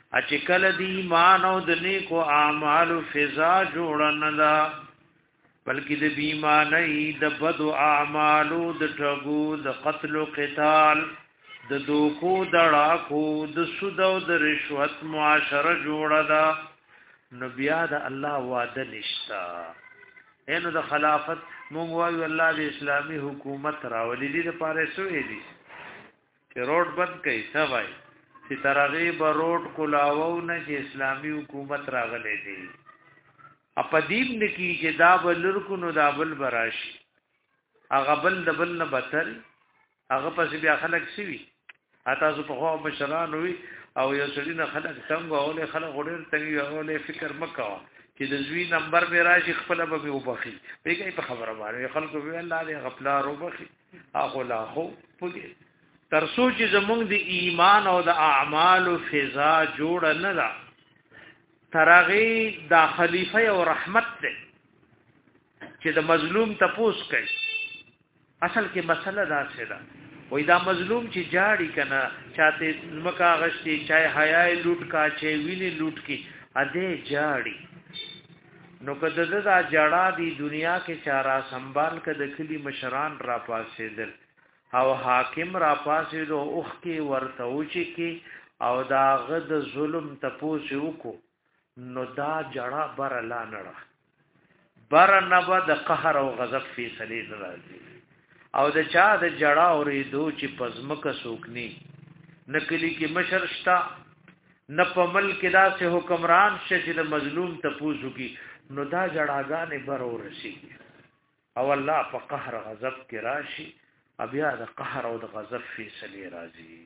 چې کله دی ایمان او د نیکو اعمال فضا جوړ نه دا بلکې د بیمانۍ د بدو اعمالو د ټغو د قتل او قتال د دوکو د ړاکو د سود او د رشوت معاشره جوړه ده نو بیا د الله وعده نشتا اینو د خلافت مونږ وایو الله د اسلامی حکومت راولي دي د پاره سوې دي چې روډ بند کړي څه وایي چې ترغه به روډ کولاوو نه چې اسلامی حکومت راغلي دي اپدیم نکی چې دا بل کو نو دا بل براشي هغه بل د بل نه بتل هغه پس بیا خلک سوي اته زه په خو مشران وي او یو سړي نه خلک څنګه اولې خلک غوړل څنګه اولې فکر مکوا چې د زوی نمبر به راشي خپل به وبخي پیګي په خبره باندې خلکو وی الله دې غفلار وبخي اخو لا خو پوګي تر سوچ زمونږ د ایمان او د اعمال فضا جوړ نه دا ترغی د خلیفہ او رحمت ده چې د مظلوم تپوس کوي اصل کې مسله دا څه ده وای دا مظلوم چې جاړي کنه چاته مکا غشتي چای حیاي لوټ کا چې ویني لوټ کی اده جاړي نو کده دا جړه دی دنیا کې چارا سنبال کده کلی مشران را پاسې دل او حاکم را پاسې دو اوخ کې ورته اوچي کې او دا غد ظلم تپوس وکړو نو دا جړه بر لا نړه بر نه بد قهر او غضب فیصله راځي او د چا د جړه اورې دو چې پزمک سوکني نکلی کې مشرشتا نه په ملک دا سه حکمران چې د مظلوم تپوسو کې نو دا جړاګانې بر ورشي او الله په قهر غضب کې راشي بیا د قهر او د غضب فیصله راځي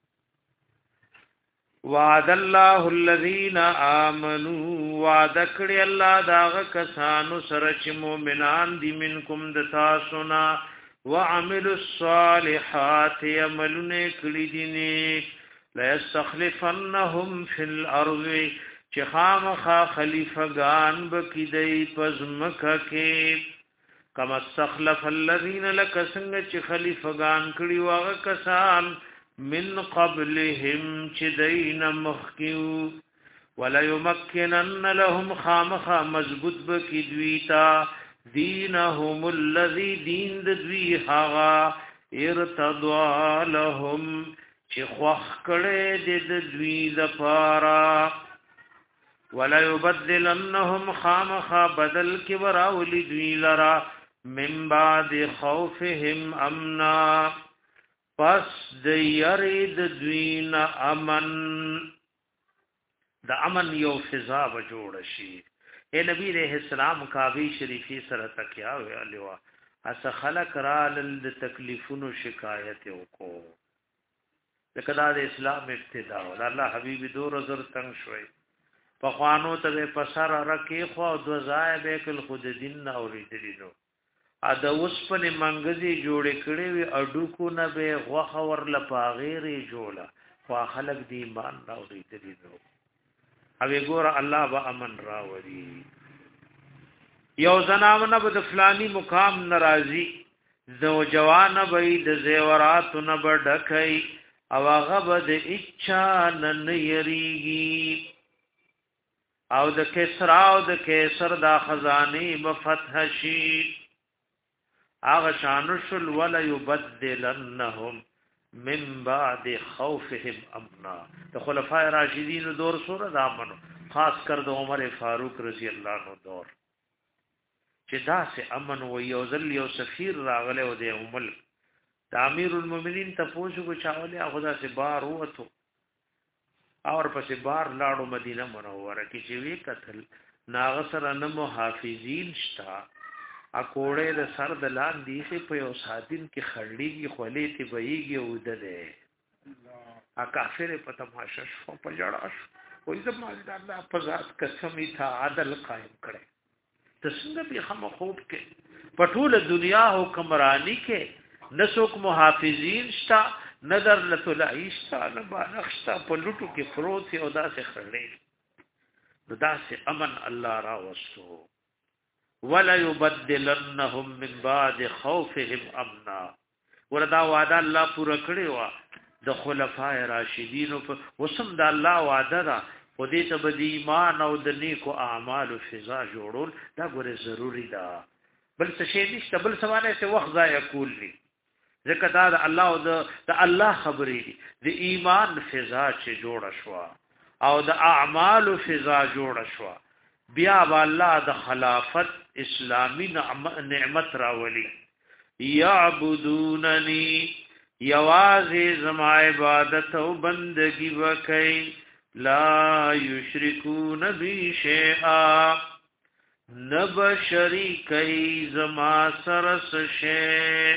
وعد الله الذين امنوا وعد کړي الله داغه کسانو سره چې مؤمنان دي منکم د تاسو نه وعملوا الصالحات عملونه کړي دي نه لا يستخلفنهم في الارض چې خامخا خلیفګان بکیدای پزمکه کې کما استخلف الذين لك څنګه چې خلیفګان کړي واغه کسان من قبلهم چې دین مخکیو ولا يمكنن لهم خامخا مضبوط بکی دویتا دینهم الذي دین دوی هغه ارتضوا لهم چې خوخ کړي د دوی لپاره ولا يبدلنهم خامخا بدل کی وراولی دوی لرا من بعد خوفهم امنا پس د یرید دوین امن د امن یو فضا جوړ شي اے نبی رحم السلام کعبه شریفی سره تکیا ویلوا اس خلق را ل تکلیفونو شکایت وکړو لکه دا د اسلام ابتدا ول الله حبیب دور زر تنگ شوي پخوانو ته پسر رکه خو دو ځای به کل خود دین اوریدلینو ا د اوس په منګزي جوړې کړې وي اډو کو نه به غوخه ورل پاغيري جوړه خو خلق دی ایمان اوریدلینو او ګور الله به امن راوړي یو زناونه به د فلانی مقام ناراضي زو جوان به د زیورات نه بډکای او هغه به د اچھا نن یریږي او د کسرا او د کیسر دا خزانه بفتح شي اغه شانشل ولا يبدلنهم من بعد خوفهم امنا د خلفای راشدین دور سره دا منو خاص کر د عمر فاروق رضی الله عنه دور چې دا سه امن و یو ذل یو سفیر راغله او د عمر د امیر المؤمنین تاسو کو چاوله خدا سے بار وته اور پسې بار لاړو مدینه منوره کې چې وی قتل ناغسر نه محافظین شتا اکوړې د سر د لاندې سي په یو ساتین کې خړلېږي خولې ته وېږي او دله ا کافر په تماشا شو په جړاش وې زموږ د الله په ذات قسم ته عدل قائم کړي ته څنګه به هم خوب کې په ټول دنیا حکمرانی کې نسوک محافظین شتا نظر لتلا ایشتا نبانخشتا په لوټو کې فروت او داسې خړلې نو داسې امن الله را وستو ولا يبدلنهم من بعد خوفهم امنا وردا وعده الله پورا کړی وا د خلفای راشدین په وسم د الله وعده ده او دې ته به ایمان او د نیکو اعمال او فضا جوړول دا ګوره ضروری ده بل څه شي نشته بل سمانه څه وخت ضایع کول دي ځکه دا د الله او د الله خبرې دي د ایمان فضا چې جوړه شو او د اعمال فضا جوړه شو بیا الله د خلافت اسلامی نعمت راولي یعبدوننی یوازی زما عبادت او بندگی وکي لا یشرکون بی شیئا نب شریکی زما سرس شیء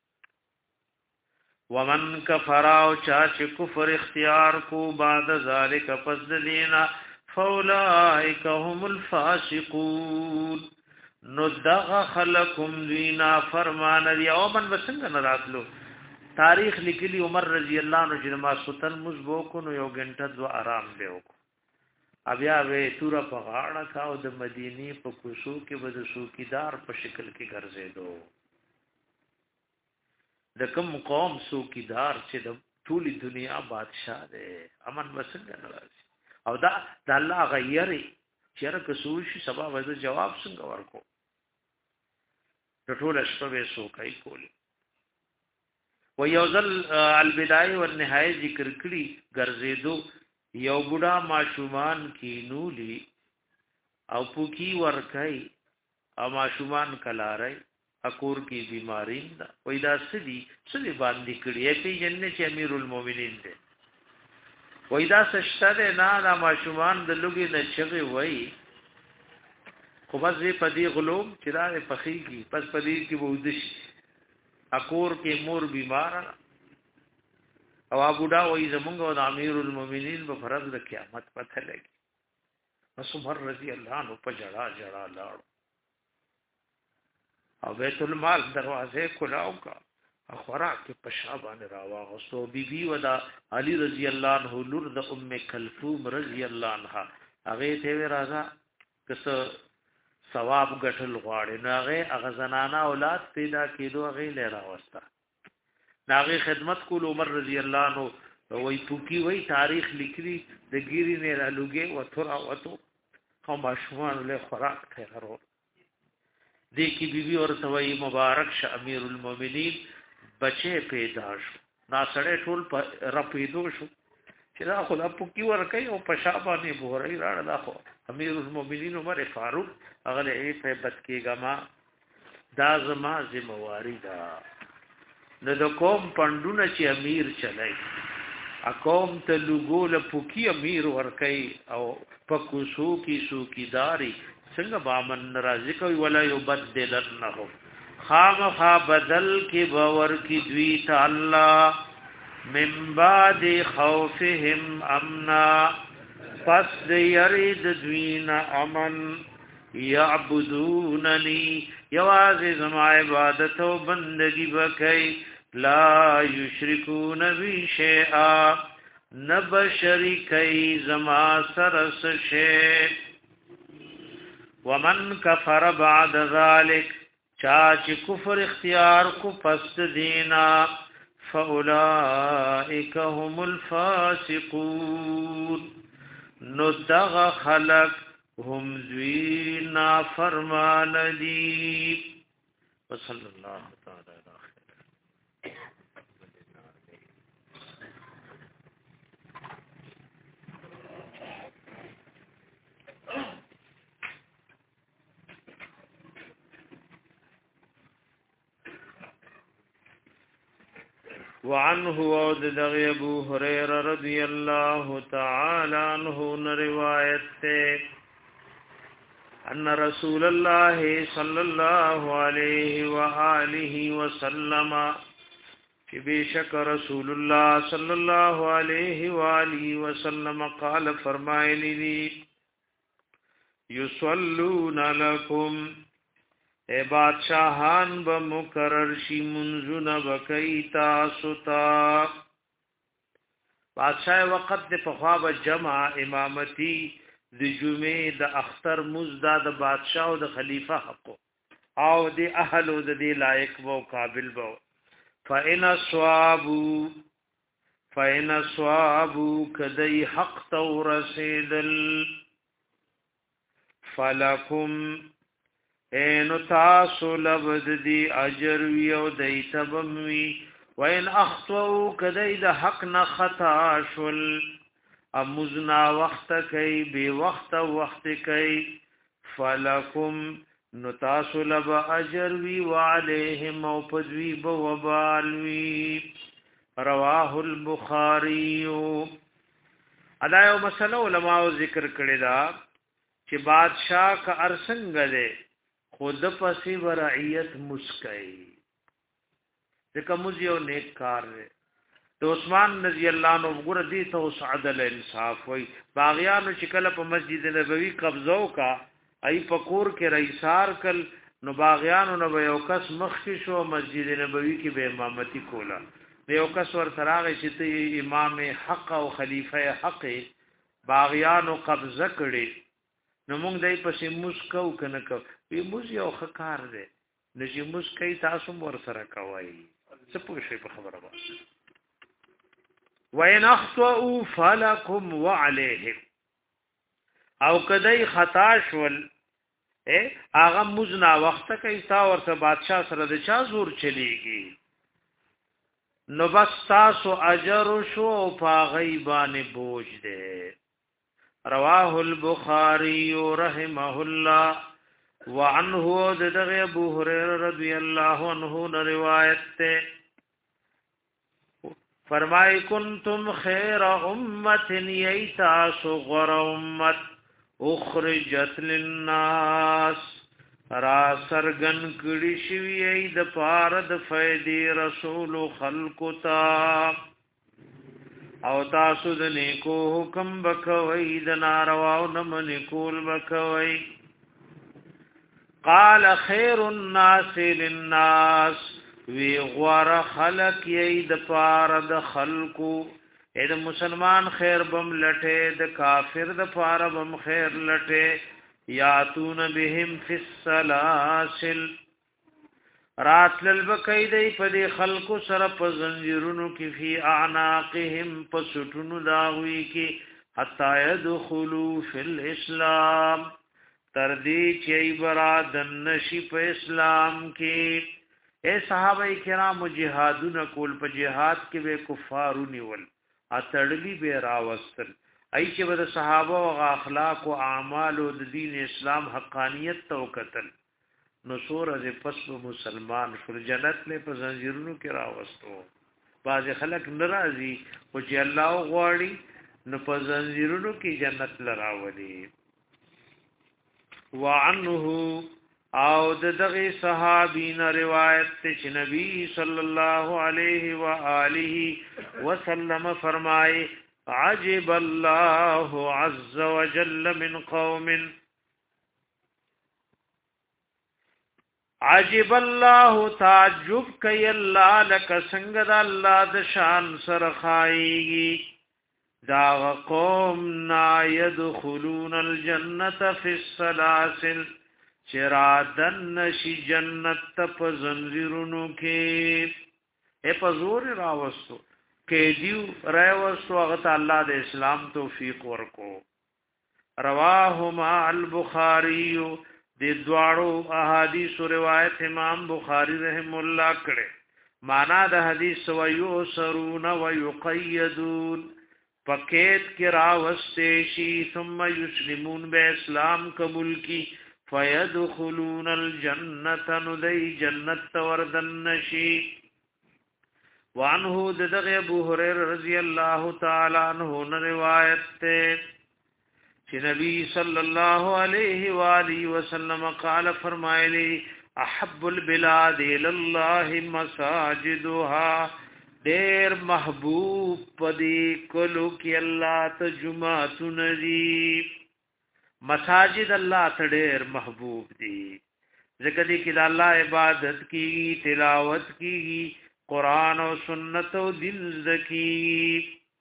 ومن کفراو چاچ کفر اختیار کو بعد ذالک پس دینا فاولائک هم الفاسقون نو دغ خلقم دینا فرمان دی او من بسنگ نراتلو تاریخ لیکلی عمر رضی اللہ عنہ جنما سوتن مزبو کو نو یو گھنٹه دو آرام دیو کو بیا وې تورا په غاړه کاو د مدینی په کوسو کې بده سوکیدار په شکل کې ګرځېدو د کوم قوم سوکیدار چې د ټولي دنیا بادشاہ دی امن وسنګ ناراضي او دا د الله غیري چیرې کسو شي سبا وځي جواب څنګه ورکو ټول شپه سو کوي کولی و یوزل البدایه والنهایه ذکر کړي ګرځېدو یو بوډا ماشومان کی نولی او پوکی ورکای او ماشومان کلارای اکور کی بیمارین دا وای دا سدي سدي باندې کړي په جننه چې امیر المؤمنین دی وای دا سشتره نه دا ماشومان د لوګي نه چغي وای خو بس په دې غلوم چې دا پخې کی پس په دې کې بودش اکور کې مور بیمار او ابو دا وای زمونږ او د امیر المؤمنین په فرض د قیامت پته لګي پس عمر رضی الله عنه په جړه جړه لاړ او بیت المال دروازه کلاو کا خوراک په پشابان راواغستو بی بی ودا علی رضی الله عنه لور د ام کلثوم رضی الله عنها هغه ته راځه کس ثواب غټل غواړي نو هغه هغه زنانا اولاد پیدا کېدو هغه لرا وستا داغه خدمت کول عمر رضی الله عنه وای پوکی وای تاریخ لیکلی د ګيري نه را لوګي و تر او تو هم ماشومان له خوراک ته غرو دې کی بیبي ورته وای مبارک ش امیر المؤمنین بچي پیدا شو نا سړې ټول په رپیدو شو چې دا خو د پوکی ور کوي او په شابانه بوري راړه دا خو امیر المؤمنین عمر فاروق هغه یې په بد کېګه ما دا زما ذمہواری ده نو د قوم پندونه چې امیر چلای ا قوم ته لګول پوکی امیر ورکای او پکوسو کی سوکیداری څنګه بامن ناراضی کوي ولا یبدلنه خامخا بدل کی باور کی دوی ته الله من بعد خوفهم امنا پس د یرید دوین امن یعبدوننی یواز زما عبادت و بندگی بکی لا یشرکون بی شیئا نب شریکی زما سرس شیء ومن کفر بعد ذالک چاچ کفر اختیار کو پس دینا فاولائک هم الفاسقون ندغ خلق هم ذوینا فرمان دی وصلی اللہ تعالی وعنه وعد دغی ابو حریر رضی اللہ تعالی عنہ روایت تے ان رسول اللہ صلی اللہ علیہ وآلہ وسلم کہ بے شک رسول اللہ صلی اللہ علیہ وآلہ وسلم قال فرمائے لی یصلون لکم اے بادشاہان بمقرر شی منزون بکی تاستا بادشاہ وقت دے پخواب جمع امامتی د جمعه د اختر مزدا د بادشاہ او د خلیفہ حق او د اهل او د لایق وو قابل وو فإن صوابو فین صوابو کدی حق تورسیدل فلکم اینو تاسو لبد دی اجر وی او دی تبموی وین اخطو کدی د حق نه خطا شل امزنا وخت کئی بی وقت وقت کئی فلکم نتاسو لب اجر وی وعلیہم او پدوی بوبالوی رواه البخاری ادا یو مسله علماء ذکر کړی دا چې بادشاہ کا ارسنګ ده خود پسې ورعیت مسکای ځکه موږ یو نیک کار دی د عثمان رضی الله عنه وګړه دي ته اوس عدل انصاف وای باغیانو چې کله په مسجد نبوي قبضو کا ای پکور کې رئیسار کل نو باغیانو نو یو کس مخ کې شو مسجد نبوي کې به امامتي کولا یو کس ور سراغ چې ته امام حق او خلیفہ حق باغیانو قبضه کړي نو موږ دای پسې مسکو کنه کو وی موږ یو خکار دی نشي مسکای تاسو ور سره کوي څه پوښي په خبره وایي وَإِنْ أَخْطَأُوا فَلَكُمْ وَعَلَيْهِمْ او کدی خطا شول اے هغه مزنا وخت کې تا ورته بادشاہ سره د چا زور چلیږي نو بس تاسو اجر شو په غیبان بوج ده رواه البخاری رحمه الله وعنه دغه ابو هريره رضی الله عنه روایت ته فرمای کنتم خیر امت ییتا صغر امت اخرجت للناس را سرگن کړي شوی د پاره د فیدی رسول خلق تا او تاسو د نیکو حکم بکوي د ناروا او نمن کول بکوي قال خیر الناس للناس وی غوار خلق یی د پار د خلقو اې د مسلمان خیر بم لټه د کافر د پار بم خیر لټه یاتون بهم فی السلاسل راتل بکیدی په د خلقو سره په زنجیرونو کې فی اعناقهم په سټونو داوی کې حتا يدخلوا فی الاسلام تر دې چې برادن نشي په اسلام کې اے صحابه کرام جهادونه کول په جهاد کې به کفارو نیول اتړلی به راوستل ای چې به صحابه او اخلاق او اعمال او د دین اسلام حقانیت تو قتل نو سور از پس مسلمان پر جنت له په زنجیرونو کې راوستو باز خلک ناراضي او چې الله غواړي نو په زنجیرونو کې جنت لراولي وعنه او دغه صحابین روایت ته چې نبی صلی الله علیه و آله وسلم فرمائے عجب الله عز وجل من قوم عجب الله تعجب کوي الله لك څنګه د الله د شان سره خایي دا قوم نا يدخلون الجنه في السلاسل چرادن نشی جنت په زنجیرونو کې اے په زور راوستو کې دیو راوستو هغه الله د اسلام توفیق ورکو رواهما البخاری د دواړو احادیث روایت امام بخاری رحم الله کړه معنا د حدیث و یوسرون و یقیدون پکیت کې راوستې شي ثم یسلمون به اسلام قبول کی فيدخلون الجنه ندي جنت وردن نشي وعنه دغه ابو هريره رضی الله تعالی عنہ روایت ته چې نبی صلی الله علیه و آله وسلم قال فرمایلی احب البلاد الى الله مساجدها ډیر محبوب پدې کلو کې الله ته جمعه ندي مساجد الله ته ډېر محبوب دي ځکه دې کې د الله عبادت کی تلاوت کی قران او سنت او دین زکی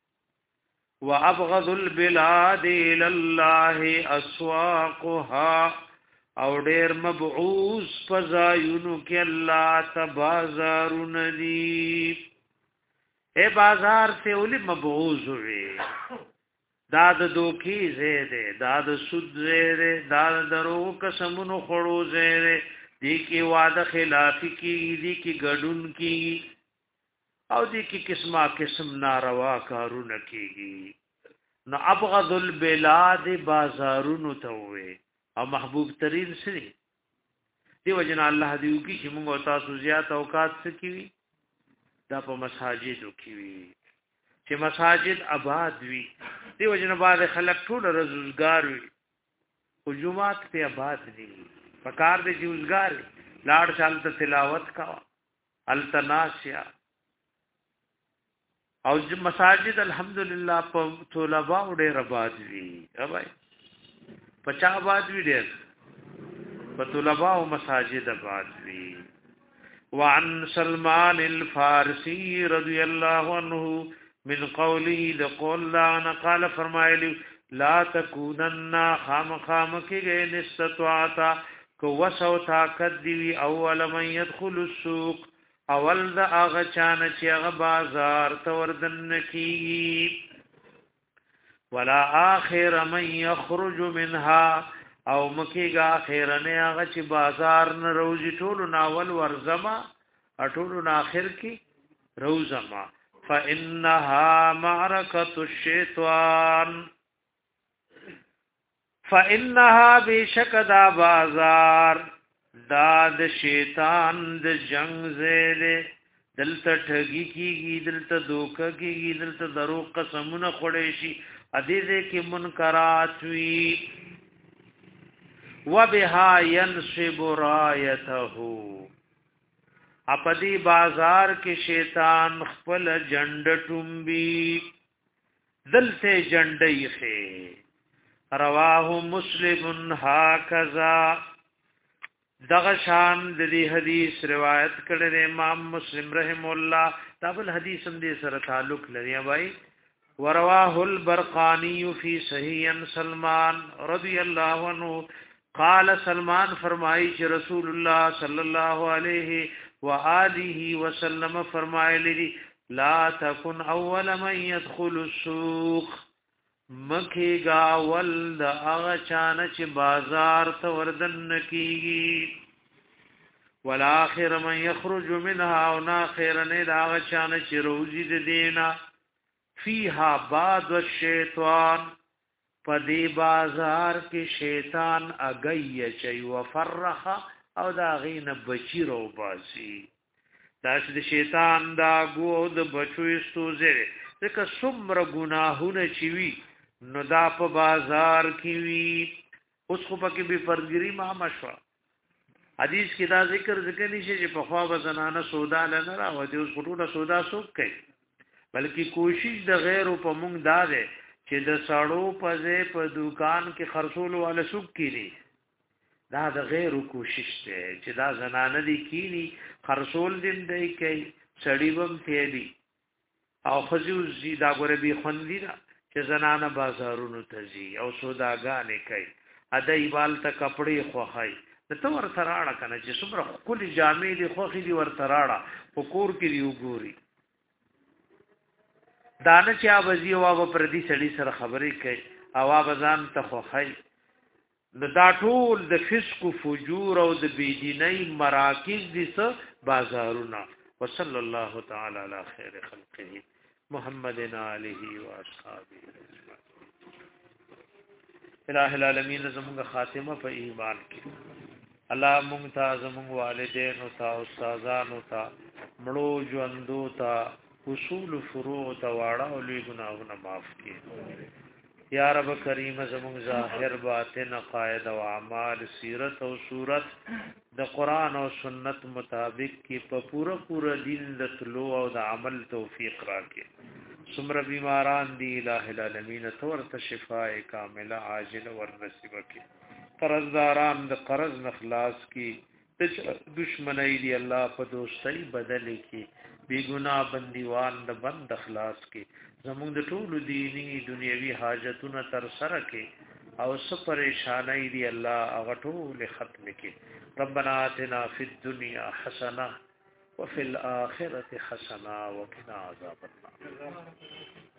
وابغض البلاد الى الله اسواقها او ډېر مبعوث فزایونو کې الله تبازارون دي اے بازار ته اولی مبعوث وي دا د دوکي زیره دا د سود زیره دا د درو قسمونو خړو زیره دی کی وعده خلافی کی دی کی ګډون کی او دی کی قسمه قسم ناروا کارونه کیږي نو ابغض البلاد بازارونو ته وي او محبوب ترین سری دی وجنا الله دیو کی چې موږ تاسو زیات اوقات سکیوي دا په مساجدو کې وي چې مساجد آباد وي دی وجنا بعد خلک ټول روزګار وي او جمعات په آباد دي پکار دې روزګار لاړ چالت تلاوت کا التناسیا او مساجد الحمدلله په طلباء ډېر آباد وي اوبای پچا آباد وي ډېر په طلباء او مساجد آباد وي وعن سلمان الفارسی رضی الله عنه من قوله لقول لا قال فرمایلی لا تکونن خام خام کې نستطاعتا کو وسو طاقت دی اول من يدخل السوق اول دا هغه چان چې هغه بازار توردن کی ولا اخر من يخرج منها او مکیگا خیرنه هغه چې بازار نه روزي ټول ناول ورزما اټول اخر کی روزما فانها معركه الشیطان فانها بشکدا بازار دا د شیطان د جنگ زیره دلته ټګي کیږي دلته دوکه کیږي دلته درو قسمونه خړې شي ادي دې کې منکرات وی وبها ينصب رايته اپدی بازار کې شیطان خپل جنډ ټومبي دلته جنډي خې رواه مسلم هكذا دغه شان د دې حدیث روایت کړي امام مسلم رحم الله تابل حدیث هم دې سره تعلق لري بھائی ورواه البرقانی فی صحیح سلمان رضی الله عنه قال سلمان فرمائی چې رسول الله صلی الله علیه و آله وسلم فرمایلی لا تکن اول من يدخل السوق مکه گاول د هغه چانه چې بازار ته وردن کیږي ولا اخر من يخرج منها او ناخر نه د هغه چانه چې روزي د دینا فيها بعد الشیطان پدی بازار کې شیطان اگئی چي وفرخ او دا غین بچی رو باسی دا چې شیطان دا گو د بچو استوزه ځکه څومره ګناهونه چي وي نو دا په بازار کې وي اوس خو پکې به پرګری ما مشوا حدیث کې دا ذکر ذکر نشي چې په خوا بزنانه سودا لنه راوځي اوس ټوله سودا سوق کوي بلکې کوشش د غیر په مونږ دا ده چې د سړو په ځای په دکان کې خرڅول ولا سوق کړي دا د غیر کوشش ده چې دا زنانه دي کینی خرڅول دین دی کوي سړی بم تیلی او خزیو زی دا ګوره بي خوندې دا چې زنانه بازارونو ته ځي او سوداګانې کوي ادای بال ته کپڑے خوخای ته ور تراړه کنه چې څومره کلی جامې دي خوخي دي ور تراړه پکور کې دی وګوري دانه چې اوازي او پر دې سړي سره خبرې کوي او اوازان ته خوخای دا ټول د فسق او فجور او د بيدینۍ مراکز دي څه بازارونه وصلی الله تعالی علی خیر خلقه محمد علیه و اصحابہ الہ العالمین زموږ خاتمه په ایمان کې الله مونږ ته زموږ والدین او تا استادان او تا مړو ژوندو تا اصول فروع تا واړه او لوی ګناهونه معاف کړي یا رب کریم زموږ ظاهر باطن عقاید او اعمال سیرت او صورت د قران او سنت مطابق کی په پورا پورا دین د تلو او د عمل توفیق راکړي سمر بیماران دی الہ العالمین تورت شفاء کامله عاجل ور نصیب کړي قرضداران د قرض نخلاص کی دشمنی دی الله په دوستۍ بدل کی بی گناہ بندیوان د بند اخلاص کی زموږ د ټولو دینی دنیوي حاجتونه تر سره کې او څه پریشانای دی الله هغه ټول ختم کې ربنا آتنا فی الدنیا حسنه وفي الآخرة حسنة وقنا عذاب النار.